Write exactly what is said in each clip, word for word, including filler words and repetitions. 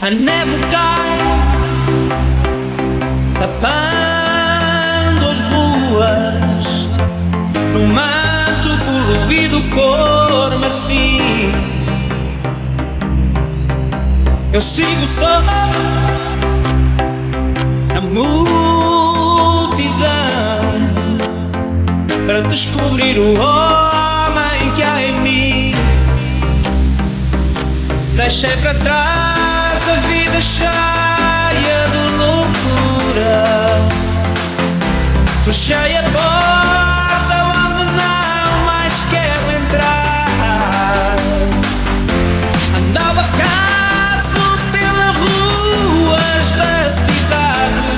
I never cai, tapando as ruas no manto poluído cor marfim. Eu sigo só na multidão para descobrir o homem que há em mim. Deixei para trás a vida cheia de loucura, fechei a porta onde não mais quero entrar. Andava caso pelas ruas da cidade,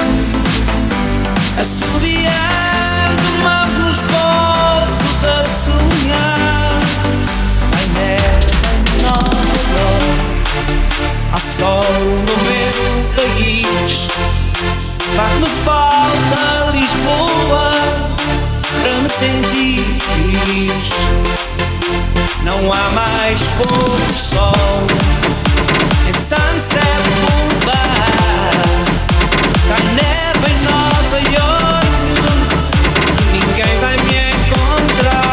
assobiando mãos nos bolsos a sonhar. I never know, há sol no meu país. Faz-me falta Lisboa para me sentir feliz. Não há mais pôr do sol em Sunset Boulevard. Tá neve em Nova York, ninguém vai me encontrar.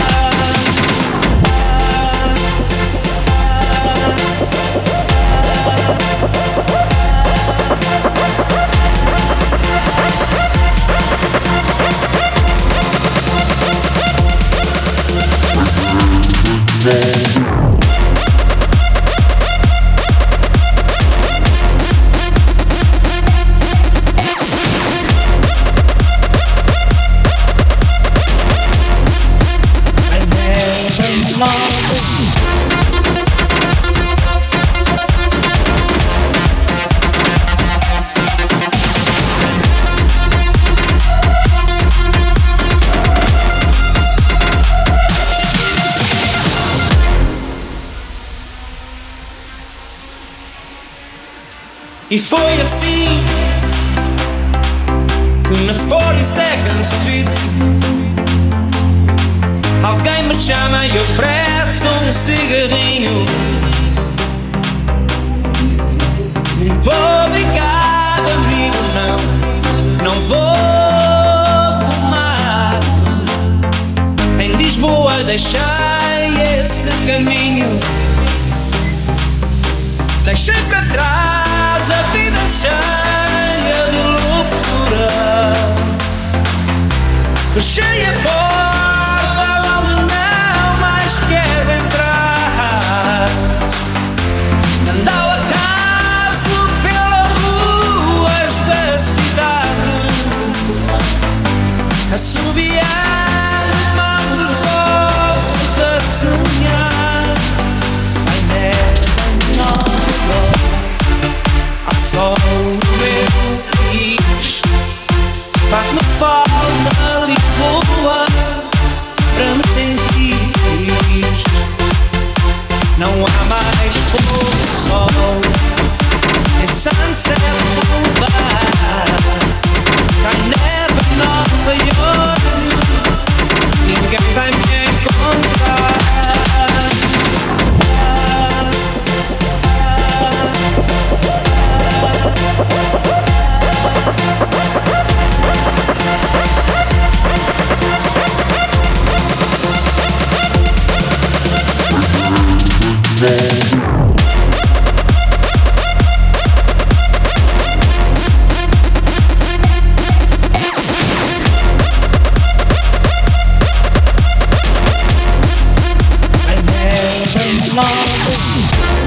E foi assim que na forty-second Street alguém me chama e oferece um cigarrinho. Muito obrigado, amigo, não, não vou fumar. Em Lisboa deixei esse caminho, deixei para trás a vida cheia de loucura, fechei a porta onde não mais quero entrar. Andava acaso pelas ruas da cidade, assobiando mãos nos bolsos a sonhar. I never know, há sol no meu país. Faz-me falta Lisboa para me sentir feliz. Não há mais pôr do sol em Sunset Boulevard. I never Nova York, ninguém vai me encontrar. I never know.